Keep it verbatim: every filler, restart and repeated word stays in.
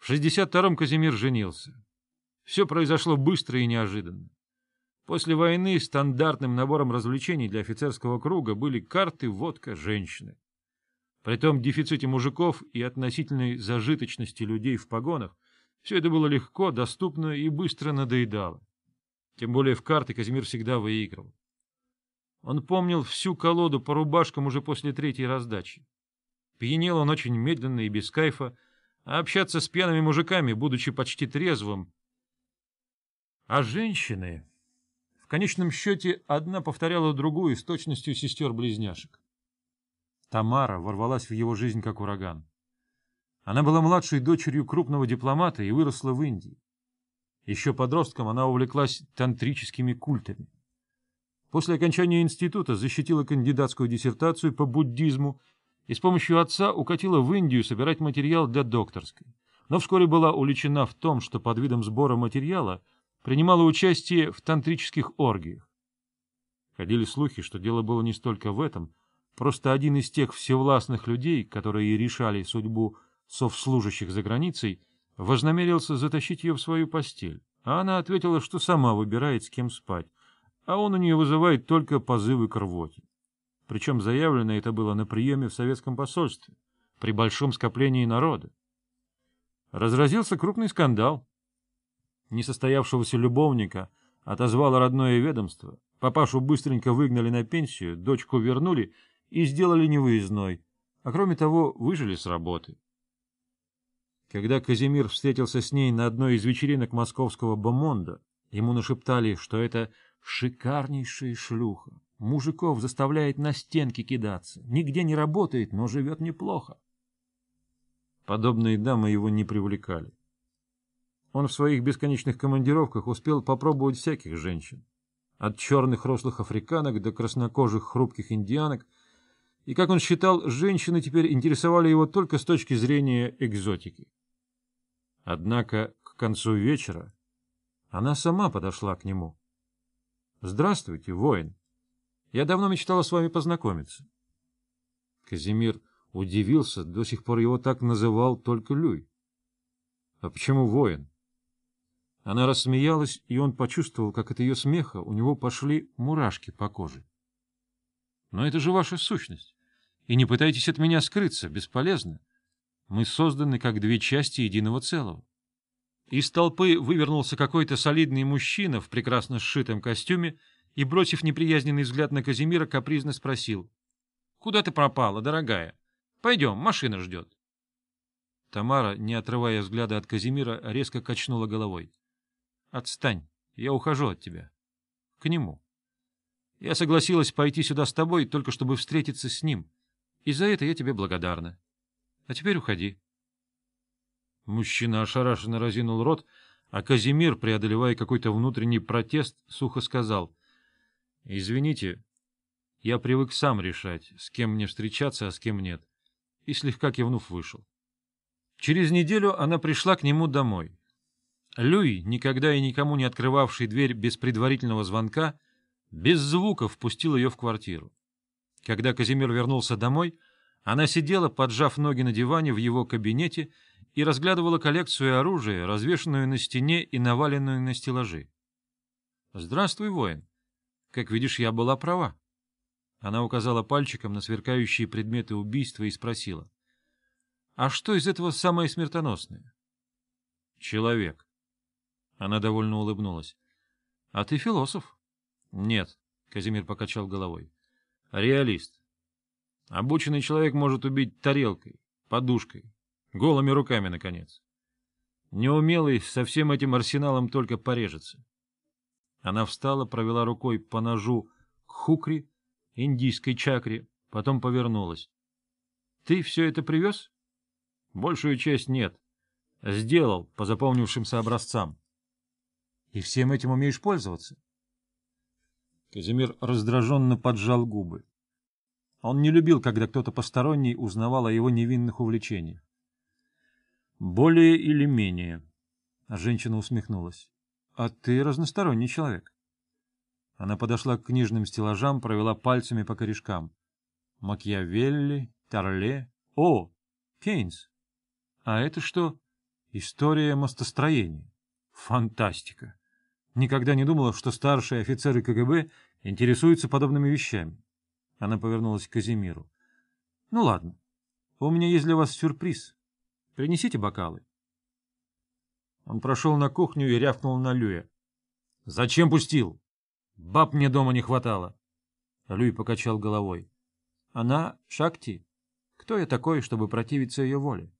В шестьдесят втором Казимир женился. Все произошло быстро и неожиданно. После войны стандартным набором развлечений для офицерского круга были карты, водка, женщины. При том дефиците мужиков и относительной зажиточности людей в погонах все это было легко, доступно и быстро надоедало. Тем более в карты Казимир всегда выигрывал. Он помнил всю колоду по рубашкам уже после третьей раздачи. Пьянел он очень медленно и без кайфа, а общаться с пьяными мужиками, будучи почти трезвым. А женщины... В конечном счете, одна повторяла другую с точностью сестер-близняшек. Тамара ворвалась в его жизнь как ураган. Она была младшей дочерью крупного дипломата и выросла в Индии. Еще подростком она увлеклась тантрическими культами. После окончания института защитила кандидатскую диссертацию по буддизму и с помощью отца укатила в Индию собирать материал для докторской, но вскоре была увлечена в том, что под видом сбора материала принимала участие в тантрических оргиях. Ходили слухи, что дело было не столько в этом, просто один из тех всевластных людей, которые решали судьбу совслужащих за границей, вознамерился затащить ее в свою постель, а она ответила, что сама выбирает, с кем спать, а он у нее вызывает только позывы к рвоте. Причем заявлено это было на приеме в советском посольстве, при большом скоплении народа. Разразился крупный скандал. Несостоявшегося любовника отозвало родное ведомство, папашу быстренько выгнали на пенсию, дочку вернули и сделали невыездной, а кроме того выжили с работы. Когда Казимир встретился с ней на одной из вечеринок московского бомонда, ему нашептали, что это шикарнейшая шлюха, мужиков заставляет на стенки кидаться, нигде не работает, но живет неплохо. Подобные дамы его не привлекали. Он в своих бесконечных командировках успел попробовать всяких женщин, от черных рослых африканок до краснокожих хрупких индианок, и, как он считал, женщины теперь интересовали его только с точки зрения экзотики. Однако к концу вечера она сама подошла к нему. — Здравствуйте, воин. Я давно мечтала с вами познакомиться. Казимир удивился, до сих пор его так называл только Люй. — А почему воин? Она рассмеялась, и он почувствовал, как от ее смеха у него пошли мурашки по коже. — Но это же ваша сущность, и не пытайтесь от меня скрыться, бесполезно. Мы созданы как две части единого целого. Из толпы вывернулся какой-то солидный мужчина в прекрасно сшитом костюме и, бросив неприязненный взгляд на Казимира, капризно спросил: — Куда ты пропала, дорогая? Пойдем, машина ждет. Тамара, не отрывая взгляда от Казимира, резко качнула головой. — Отстань, я ухожу от тебя. К нему. Я согласилась пойти сюда с тобой, только чтобы встретиться с ним, и за это я тебе благодарна. А теперь уходи. Мужчина ошарашенно разинул рот, а Казимир, преодолевая какой-то внутренний протест, сухо сказал: — Извините, я привык сам решать, с кем мне встречаться, а с кем нет, и, слегка кивнув, вышел. Через неделю она пришла к нему домой. Люй, никогда и никому не открывавший дверь без предварительного звонка, без звука впустил ее в квартиру. Когда Казимир вернулся домой, она сидела, поджав ноги на диване в его кабинете, и разглядывала коллекцию оружия, развешанную на стене и наваленную на стеллажи. — Здравствуй, воин. Как видишь, я была права. Она указала пальчиком на сверкающие предметы убийства и спросила: — А что из этого самое смертоносное? — Человек. Она довольно улыбнулась. — А ты философ? — Нет, — Казимир покачал головой. — Реалист. Обученный человек может убить тарелкой, подушкой, голыми руками, наконец. Неумелый со всем этим арсеналом только порежется. Она встала, провела рукой по ножу к хукри, индийской чакре, потом повернулась. — Ты все это привез? — Большую часть нет. Сделал по запомнившимся образцам. — И всем этим умеешь пользоваться? Казимир раздраженно поджал губы. Он не любил, когда кто-то посторонний узнавал о его невинных увлечениях. — Более или менее. Женщина усмехнулась. — А ты разносторонний человек. Она подошла к книжным стеллажам, провела пальцами по корешкам. Макиавелли, Торле. О, Кейнс. А это что? История мостостроения. Фантастика. Никогда не думала, что старшие офицеры КГБ интересуются подобными вещами. Она повернулась к Казимиру. — Ну ладно, у меня есть для вас сюрприз. Принесите бокалы. Он прошел на кухню и рявкнул на Люя. — Зачем пустил? Баб мне дома не хватало. Люй покачал головой. — Она Шакти. Кто я такой, чтобы противиться ее воле?